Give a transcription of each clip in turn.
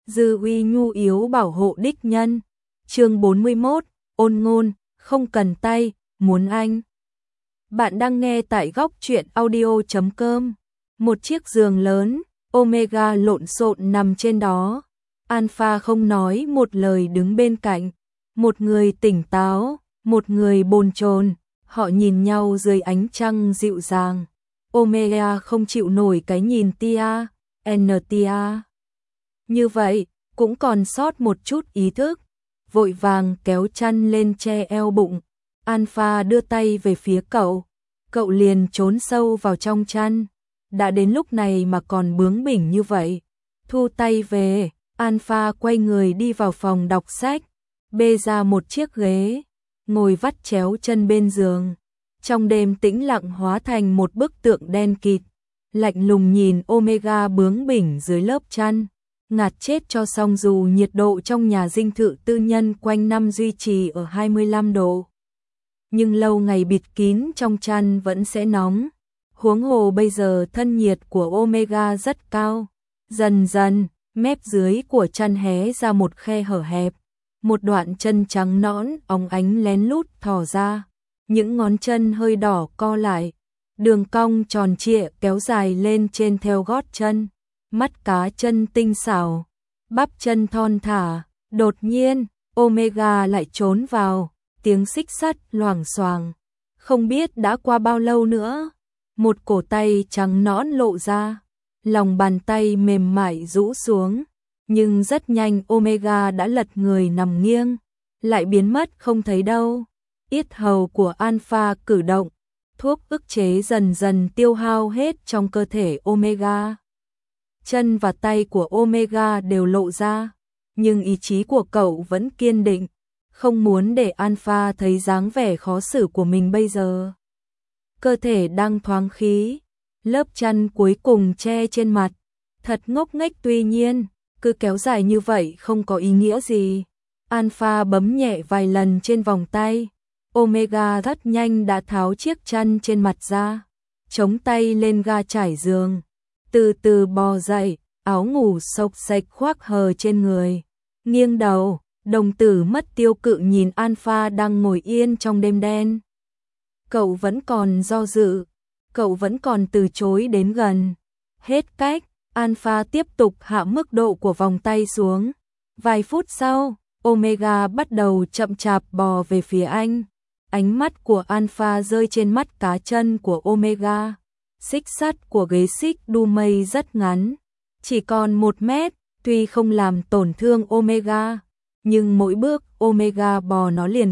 Dư uy nhu yếu bảo hộ đích nhân. Chương 41, ôn ngôn, không cần tay, muốn anh. Bạn đang nghe tại góc truyện audio.com. Một chiếc giường lớn, Omega lộn xộn nằm trên đó. Alpha không nói một lời đứng bên cạnh. Một người tỉnh táo, một người bồn chồn. Họ nhìn nhau dưới ánh trăng dịu dàng. Omega không chịu nổi cái nhìn tia, tia. Như vậy, cũng còn sót một chút ý thức. Vội vàng kéo chăn lên che eo bụng. Alpha đưa tay về phía cậu. Cậu liền trốn sâu vào trong chăn. Đã đến lúc này mà còn bướng bỉnh như vậy. Thu tay về, Alpha quay người đi vào phòng đọc sách. Bê ra một chiếc ghế, ngồi vắt chéo chân bên giường. Trong đêm tĩnh lặng hóa thành một bức tượng đen kịt. Lạnh lùng nhìn Omega bướng bỉnh dưới lớp chăn. Ngạt chết cho xong dù nhiệt độ trong nhà dinh thự tư nhân quanh năm duy trì ở 25 độ. Nhưng lâu ngày bịt kín trong chăn vẫn sẽ nóng. Huống hồ bây giờ thân nhiệt của Omega rất cao. Dần dần, mép dưới của chăn hé ra một khe hở hẹp. Một đoạn chân trắng nõn óng ánh lén lút thò ra. Những ngón chân hơi đỏ co lại. Đường cong tròn trịa kéo dài lên trên theo gót chân. Mắt cá chân tinh xảo, bắp chân thon thả. Đột nhiên, Omega lại trốn vào, tiếng xích sắt loảng xoảng. Không biết đã qua bao lâu nữa, một cổ tay trắng nõn lộ ra, lòng bàn tay mềm mại rũ xuống, nhưng rất nhanh Omega đã lật người nằm nghiêng, lại biến mất không thấy đâu. Yết hầu của Alpha cử động, thuốc ức chế dần dần tiêu hao hết trong cơ thể Omega. Chân và tay của Omega đều lộ ra, nhưng ý chí của cậu vẫn kiên định, không muốn để Alpha thấy dáng vẻ khó xử của mình bây giờ. Cơ thể đang thoáng khí, lớp chăn cuối cùng che trên mặt, thật ngốc nghếch tuy nhiên, cứ kéo dài như vậy không có ý nghĩa gì. Alpha bấm nhẹ vài lần trên vòng tay, Omega rất nhanh đã tháo chiếc chăn trên mặt ra, chống tay lên ga trải giường. Từ từ bò dậy, áo ngủ xộc xệch khoác hờ trên người. Nghiêng đầu, đồng tử mất tiêu cự nhìn Alpha đang ngồi yên trong đêm đen. Cậu vẫn còn do dự, cậu vẫn còn từ chối đến gần. Hết cách, Alpha tiếp tục hạ mức độ của vòng tay xuống. Vài phút sau, Omega bắt đầu chậm chạp bò về phía anh. Ánh mắt của Alpha rơi trên mắt cá chân của Omega. Xích sắt của ghế xích đu mây rất ngắn, chỉ còn 1 mét, tuy không làm tổn thương Omega, nhưng mỗi bước Omega bò nó liền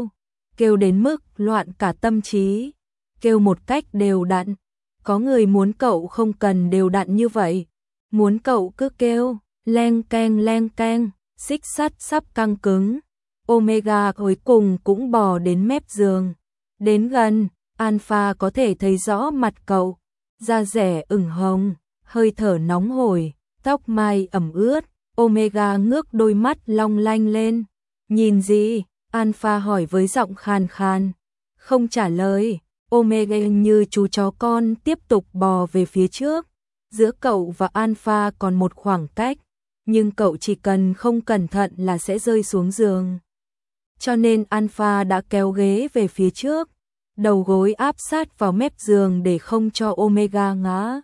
kêu đến mức loạn cả tâm trí, kêu một cách đều đặn. Có người muốn cậu không cần đều đặn như vậy, muốn cậu cứ kêu, leng keng, xích sắt sắp căng cứng. Omega cuối cùng cũng bò đến mép giường, đến gần. Alpha có thể thấy rõ mặt cậu, da rẻ ửng hồng, hơi thở nóng hổi, tóc mai ẩm ướt. Omega ngước đôi mắt long lanh lên. Nhìn gì? Alpha hỏi với giọng khàn khàn. Không trả lời, Omega như chú chó con tiếp tục bò về phía trước. Giữa cậu và Alpha còn một khoảng cách, nhưng cậu chỉ cần không cẩn thận là sẽ rơi xuống giường. Cho nên Alpha đã kéo ghế về phía trước, đầu gối áp sát vào mép giường để không cho Omega ngã.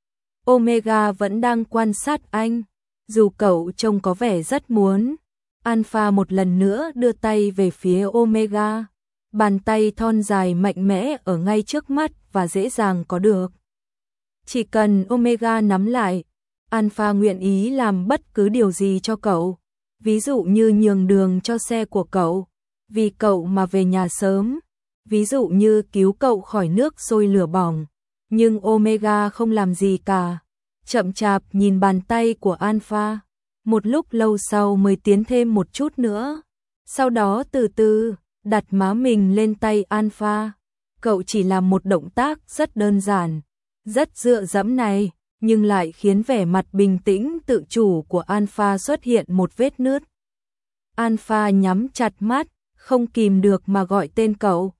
Omega vẫn đang quan sát anh, dù cậu trông có vẻ rất muốn. Alpha một lần nữa đưa tay về phía Omega, bàn tay thon dài mạnh mẽ ở ngay trước mắt và dễ dàng có được. Chỉ cần Omega nắm lại, Alpha nguyện ý làm bất cứ điều gì cho cậu, ví dụ như nhường đường cho xe của cậu, vì cậu mà về nhà sớm. Ví dụ như cứu cậu khỏi nước sôi lửa bỏng, nhưng Omega không làm gì cả, chậm chạp nhìn bàn tay của Alpha, một lúc lâu sau mới tiến thêm một chút nữa, sau đó từ từ đặt má mình lên tay Alpha. Cậu chỉ làm một động tác rất đơn giản, rất dựa dẫm này, nhưng lại khiến vẻ mặt bình tĩnh tự chủ của Alpha xuất hiện một vết nứt. Alpha nhắm chặt mắt, không kìm được mà gọi tên cậu.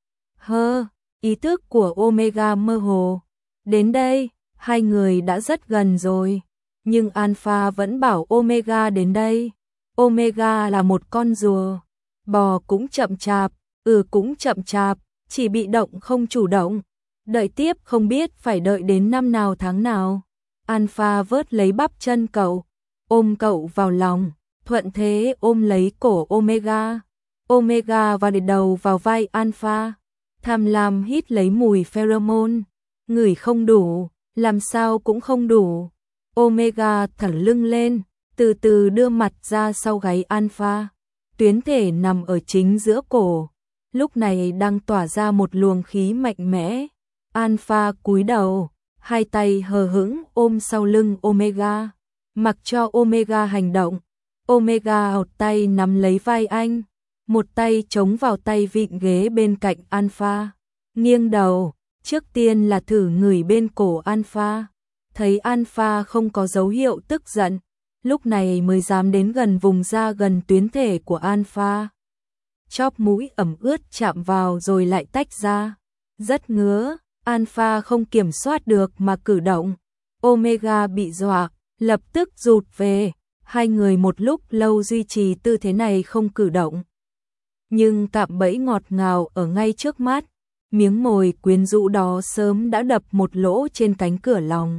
Ý thức của Omega mơ hồ. Đến đây, hai người đã rất gần rồi. Nhưng Alpha vẫn bảo Omega đến đây. Omega là một con rùa, bò cũng chậm chạp, cũng chậm chạp, chỉ bị động không chủ động. Đợi tiếp không biết phải đợi đến năm nào tháng nào. Alpha vớt lấy bắp chân cậu, ôm cậu vào lòng, thuận thế ôm lấy cổ Omega. Omega và để đầu vào vai Alpha, tham lam hít lấy mùi pheromone, ngửi không đủ, làm sao cũng không đủ. Omega thẳng lưng lên, từ từ đưa mặt ra sau gáy Alpha. Tuyến thể nằm ở chính giữa cổ, lúc này đang tỏa ra một luồng khí mạnh mẽ. Alpha cúi đầu, hai tay hờ hững ôm sau lưng Omega, mặc cho Omega hành động. Omega một tay nắm lấy vai anh, một tay chống vào tay vịn ghế bên cạnh Alpha, nghiêng đầu, trước tiên là thử ngửi bên cổ Alpha. Thấy Alpha không có dấu hiệu tức giận, lúc này mới dám đến gần vùng da gần tuyến thể của Alpha. Chóp mũi ẩm ướt chạm vào rồi lại tách ra, rất ngứa. Alpha không kiểm soát được mà cử động. Omega bị dọa, lập tức rụt về. Hai người một lúc lâu duy trì tư thế này không cử động. Nhưng cạm bẫy ngọt ngào ở ngay trước mắt, miếng mồi quyến rũ đó sớm đã đập một lỗ trên cánh cửa lòng.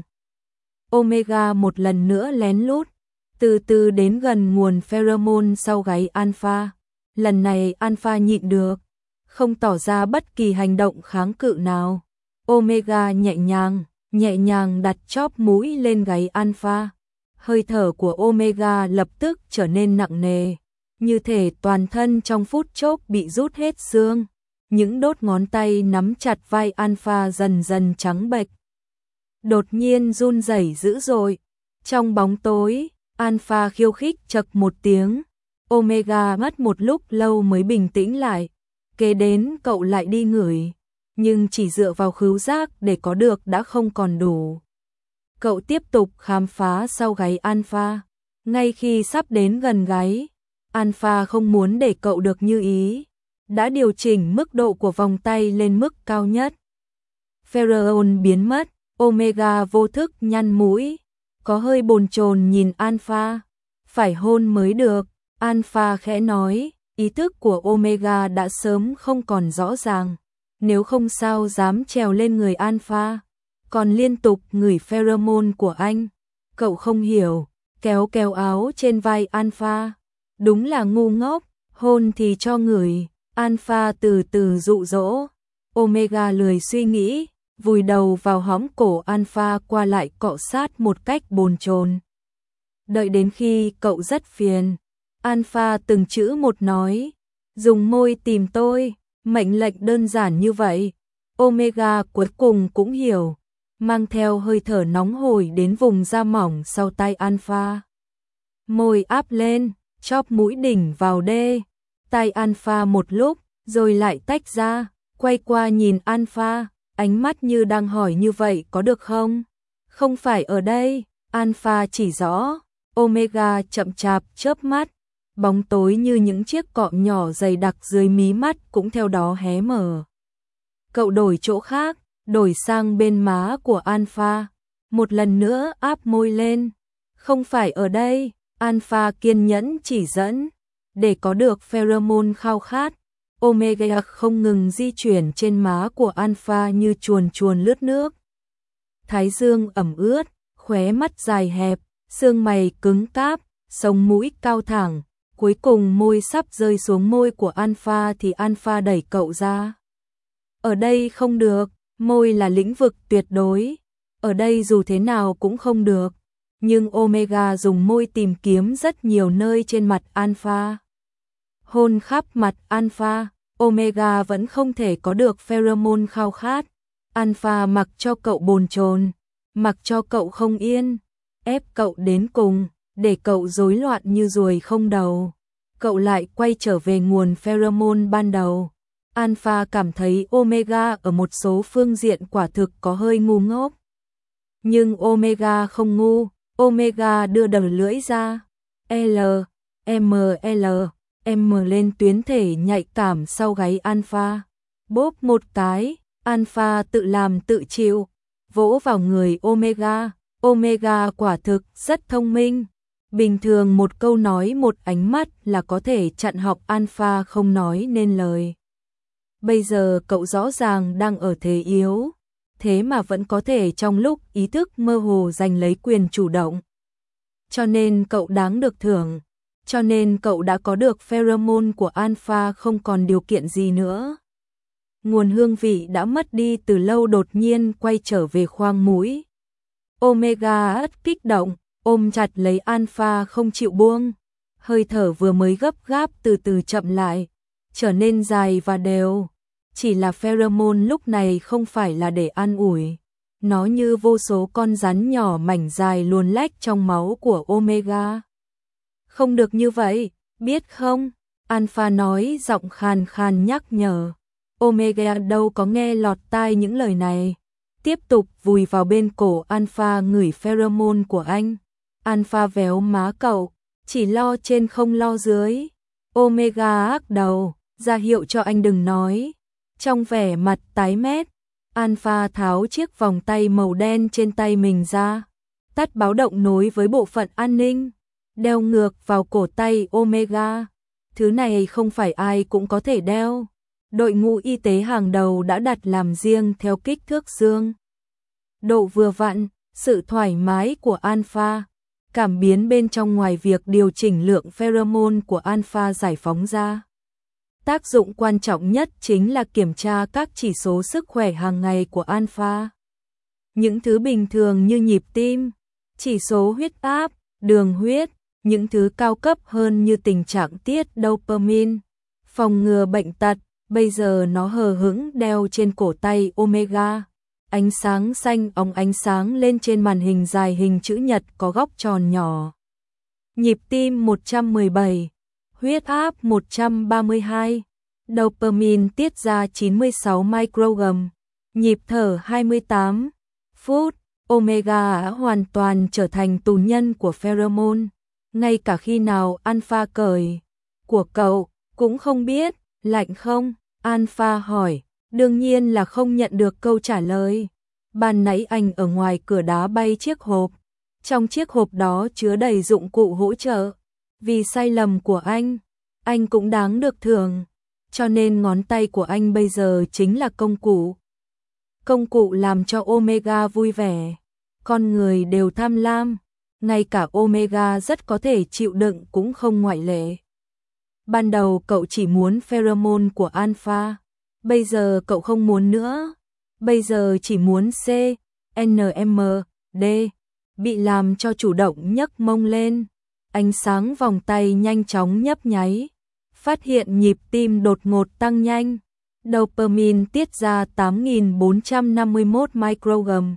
Omega một lần nữa lén lút, từ từ đến gần nguồn pheromone sau gáy Alpha. Lần này Alpha nhịn được, không tỏ ra bất kỳ hành động kháng cự nào. Omega nhẹ nhàng đặt chóp mũi lên gáy Alpha. Hơi thở của Omega lập tức trở nên nặng nề, như thể toàn thân trong phút chốc bị rút hết xương. Những đốt ngón tay nắm chặt vai Alpha dần dần trắng bệch. Đột nhiên run rẩy dữ dội. Trong bóng tối, Alpha khiêu khích chậc một tiếng. Omega mất một lúc lâu mới bình tĩnh lại. Kế đến cậu lại đi ngửi, nhưng chỉ dựa vào khứu giác để có được đã không còn đủ. Cậu tiếp tục khám phá sau gáy Alpha. Ngay khi sắp đến gần gáy, Alpha không muốn để cậu được như ý, đã điều chỉnh mức độ của vòng tay lên mức cao nhất. Pheromone biến mất, Omega vô thức nhăn mũi, có hơi bồn chồn nhìn Alpha. Phải hôn mới được, Alpha khẽ nói, ý thức của Omega đã sớm không còn rõ ràng. Nếu không sao dám trèo lên người Alpha, còn liên tục ngửi pheromone của anh. Cậu không hiểu, kéo áo trên vai Alpha. Đúng là ngu ngốc, hôn thì cho ngửi. Alpha từ từ dụ dỗ. Omega lười suy nghĩ, vùi đầu vào hõm cổ Alpha qua lại cọ sát một cách bồn chồn. Đợi đến khi cậu rất phiền, Alpha từng chữ một nói, dùng môi tìm tôi. Mệnh lệnh đơn giản như vậy, Omega cuối cùng cũng hiểu, mang theo hơi thở nóng hổi đến vùng da mỏng sau tay Alpha. Môi áp lên, chóp mũi đỉnh vào đê, tay Alpha một lúc, rồi lại tách ra, quay qua nhìn Alpha, ánh mắt như đang hỏi như vậy có được không? Không phải ở đây, Alpha chỉ rõ. Omega chậm chạp chớp mắt. Bóng tối như những chiếc cọ nhỏ dày đặc dưới mí mắt cũng theo đó hé mở. Cậu đổi chỗ khác, đổi sang bên má của Alpha. Một lần nữa áp môi lên. Không phải ở đây, Alpha kiên nhẫn chỉ dẫn. Để có được pheromone khao khát, Omega không ngừng di chuyển trên má của Alpha như chuồn lướt nước. Thái dương ẩm ướt, khóe mắt dài hẹp, xương mày cứng cáp, sống mũi cao thẳng. Cuối cùng môi sắp rơi xuống môi của Alpha thì Alpha đẩy cậu ra. Ở đây không được, môi là lĩnh vực tuyệt đối. Ở đây dù thế nào cũng không được. Nhưng Omega dùng môi tìm kiếm rất nhiều nơi trên mặt Alpha. Hôn khắp mặt Alpha, Omega vẫn không thể có được pheromone khao khát. Alpha mặc cho cậu bồn chồn, mặc cho cậu không yên, ép cậu đến cùng. Để cậu rối loạn như ruồi không đầu. Cậu lại quay trở về nguồn pheromone ban đầu. Alpha cảm thấy Omega ở một số phương diện quả thực có hơi ngu ngốc. Nhưng Omega không ngu. Omega đưa đầu lưỡi ra. M lên tuyến thể nhạy cảm sau gáy Alpha. Bóp một cái, Alpha tự làm tự chịu, vỗ vào người Omega. Omega quả thực rất thông minh. Bình thường một câu nói một ánh mắt là có thể chặn họng Alpha không nói nên lời. Bây giờ cậu rõ ràng đang ở thế yếu, thế mà vẫn có thể trong lúc ý thức mơ hồ giành lấy quyền chủ động. Cho nên cậu đáng được thưởng, cho nên cậu đã có được pheromone của Alpha không còn điều kiện gì nữa. Nguồn hương vị đã mất đi từ lâu đột nhiên quay trở về khoang mũi. Omega rất kích động, ôm chặt lấy Alpha không chịu buông. Hơi thở vừa mới gấp gáp từ từ chậm lại, trở nên dài và đều. Chỉ là pheromone lúc này không phải là để an ủi. Nó như vô số con rắn nhỏ mảnh dài luồn lách trong máu của Omega. Không được như vậy, biết không? Alpha nói giọng khàn khàn nhắc nhở. Omega đâu có nghe lọt tai những lời này. Tiếp tục vùi vào bên cổ Alpha ngửi pheromone của anh. Alpha véo má cậu, chỉ lo trên không lo dưới. Omega ác đầu, ra hiệu cho anh đừng nói. Trong vẻ mặt tái mét, Alpha tháo chiếc vòng tay màu đen trên tay mình ra, tắt báo động nối với bộ phận an ninh, đeo ngược vào cổ tay Omega. Thứ này không phải ai cũng có thể đeo. Đội ngũ y tế hàng đầu đã đặt làm riêng theo kích thước xương. Độ vừa vặn, sự thoải mái của Alpha, cảm biến bên trong ngoài việc điều chỉnh lượng pheromone của Alpha giải phóng ra. Tác dụng quan trọng nhất chính là kiểm tra các chỉ số sức khỏe hàng ngày của Alpha. Những thứ bình thường như nhịp tim, chỉ số huyết áp, đường huyết, những thứ cao cấp hơn như tình trạng tiết dopamine, phòng ngừa bệnh tật, bây giờ nó hờ hững đeo trên cổ tay Omega. Ánh sáng xanh óng ánh sáng lên trên màn hình dài hình chữ nhật có góc tròn nhỏ. Nhịp tim 117, huyết áp 132, dopamine tiết ra 96 microgram, nhịp thở 28 phút. Omega đã hoàn toàn trở thành tù nhân của pheromone. Ngay cả khi nào Alpha cởi của cậu cũng không biết. Lạnh không? Alpha hỏi. Đương nhiên là không nhận được câu trả lời. Ban nãy anh ở ngoài cửa đá bay chiếc hộp. Trong chiếc hộp đó chứa đầy dụng cụ hỗ trợ. Vì sai lầm của anh cũng đáng được thưởng. Cho nên ngón tay của anh bây giờ chính là công cụ. Công cụ làm cho Omega vui vẻ. Con người đều tham lam. Ngay cả Omega rất có thể chịu đựng cũng không ngoại lệ. Ban đầu cậu chỉ muốn pheromone của Alpha. Bây giờ cậu không muốn nữa. Bây giờ chỉ muốn C, NM, D. Bị làm cho chủ động nhấc mông lên. Ánh sáng vòng tay nhanh chóng nhấp nháy. Phát hiện nhịp tim đột ngột tăng nhanh. Dopamine tiết ra 8.451 microgram.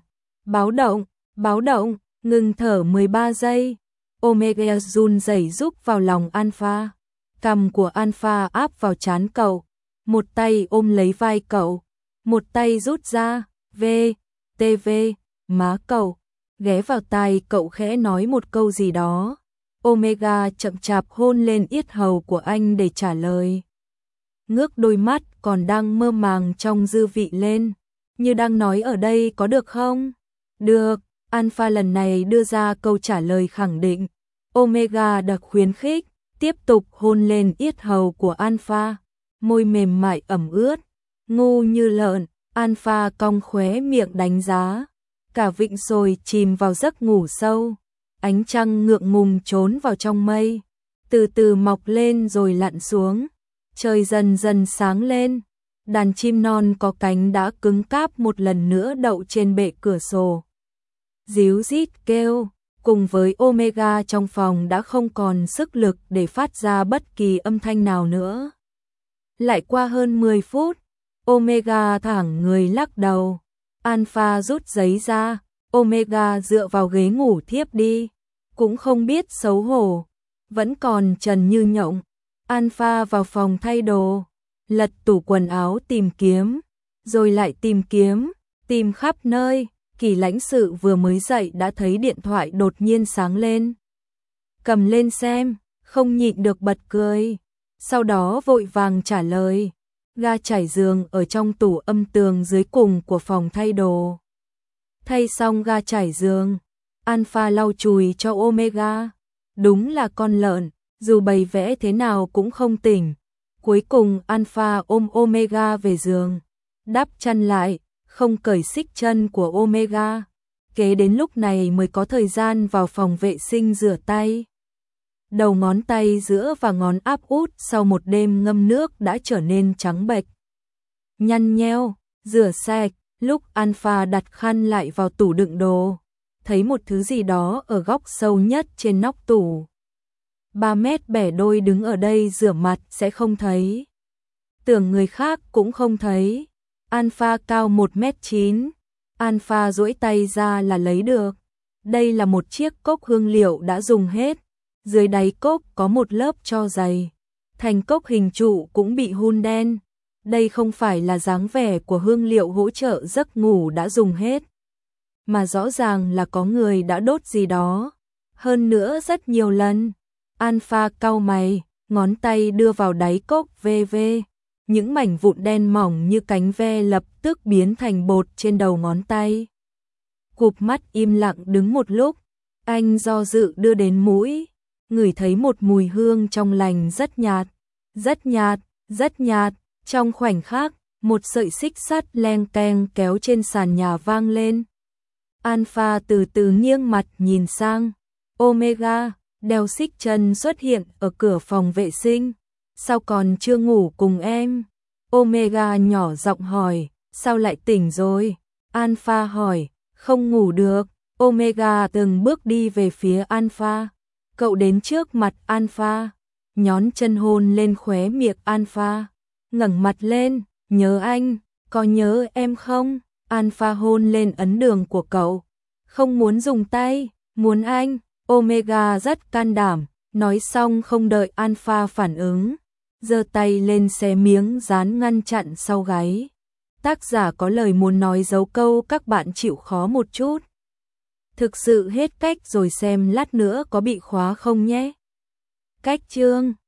Báo động, ngừng thở 13 giây. Omega run rẩy rúc vào lòng Alpha. Cằm của Alpha áp vào trán cậu. Một tay ôm lấy vai cậu. Một tay rút ra, TV, má cậu. Ghé vào tai cậu khẽ nói một câu gì đó. Omega chậm chạp hôn lên yết hầu của anh để trả lời. Ngước đôi mắt còn đang mơ màng trong dư vị lên. Như đang nói ở đây có được không? Được, Alpha lần này đưa ra câu trả lời khẳng định. Omega đặc khuyến khích, tiếp tục hôn lên yết hầu của Alpha. Môi mềm mại ẩm ướt, ngu như lợn, Alpha cong khóe miệng đánh giá. Cả vịnh sồi chìm vào giấc ngủ sâu. Ánh trăng ngượng ngùng trốn vào trong mây, từ từ mọc lên rồi lặn xuống. Trời dần dần sáng lên. Đàn chim non có cánh đã cứng cáp một lần nữa đậu trên bệ cửa sổ. Ríu rít kêu, cùng với Omega trong phòng đã không còn sức lực để phát ra bất kỳ âm thanh nào nữa. Lại qua hơn 10 phút, Omega thẳng người lắc đầu. Alpha rút giấy ra, Omega dựa vào ghế ngủ thiếp đi. Cũng không biết xấu hổ, vẫn còn trần như nhộng. Alpha vào phòng thay đồ, lật tủ quần áo tìm kiếm, rồi lại tìm khắp nơi. Kỳ lãnh sự vừa mới dậy đã thấy điện thoại đột nhiên sáng lên. Cầm lên xem, không nhịn được bật cười. Sau đó vội vàng trả lời. Ga trải giường ở trong tủ âm tường dưới cùng của phòng thay đồ. Thay xong ga trải giường, Alpha lau chùi cho Omega. Đúng là con lợn, dù bày vẽ thế nào cũng không tỉnh. Cuối cùng Alpha ôm Omega về giường, đắp chăn lại, không cởi xích chân của Omega. Kế đến lúc này mới có thời gian vào phòng vệ sinh rửa tay. Đầu ngón tay giữa và ngón áp út sau một đêm ngâm nước đã trở nên trắng bệch, nhăn nheo, rửa sạch. Lúc Alpha đặt khăn lại vào tủ đựng đồ, thấy một thứ gì đó ở góc sâu nhất trên nóc tủ. 3 mét bẻ đôi đứng ở đây rửa mặt sẽ không thấy. Tưởng người khác cũng không thấy. Alpha cao 1m9. Alpha duỗi tay ra là lấy được. Đây là một chiếc cốc hương liệu đã dùng hết. Dưới đáy cốc có một lớp tro dày. Thành cốc hình trụ cũng bị hun đen. Đây không phải là dáng vẻ của hương liệu hỗ trợ giấc ngủ đã dùng hết, mà rõ ràng là có người đã đốt gì đó. Hơn nữa rất nhiều lần. Alpha cau mày, ngón tay đưa vào đáy cốc ve. Những mảnh vụn đen mỏng như cánh ve lập tức biến thành bột trên đầu ngón tay. Cụp mắt im lặng đứng một lúc, anh do dự đưa đến mũi, ngửi thấy một mùi hương trong lành rất nhạt, rất nhạt, rất nhạt. Trong khoảnh khắc, một sợi xích sắt leng keng kéo trên sàn nhà vang lên. Alpha từ từ nghiêng mặt nhìn sang. Omega, đeo xích chân xuất hiện ở cửa phòng vệ sinh. Sao còn chưa ngủ cùng em? Omega nhỏ giọng hỏi, sao lại tỉnh rồi? Alpha hỏi, không ngủ được. Omega từng bước đi về phía Alpha. Cậu đến trước mặt Alpha, nhón chân hôn lên khóe miệng Alpha. Ngẩng mặt lên, nhớ anh, có nhớ em không? Alpha hôn lên ấn đường của cậu. Không muốn dùng tay, muốn anh. Omega rất can đảm, nói xong không đợi Alpha phản ứng, giơ tay lên xé miếng dán ngăn chặn sau gáy. Tác giả có lời muốn nói dấu câu các bạn chịu khó một chút. Thực sự hết cách rồi, xem lát nữa có bị khóa không nhé. Cách chương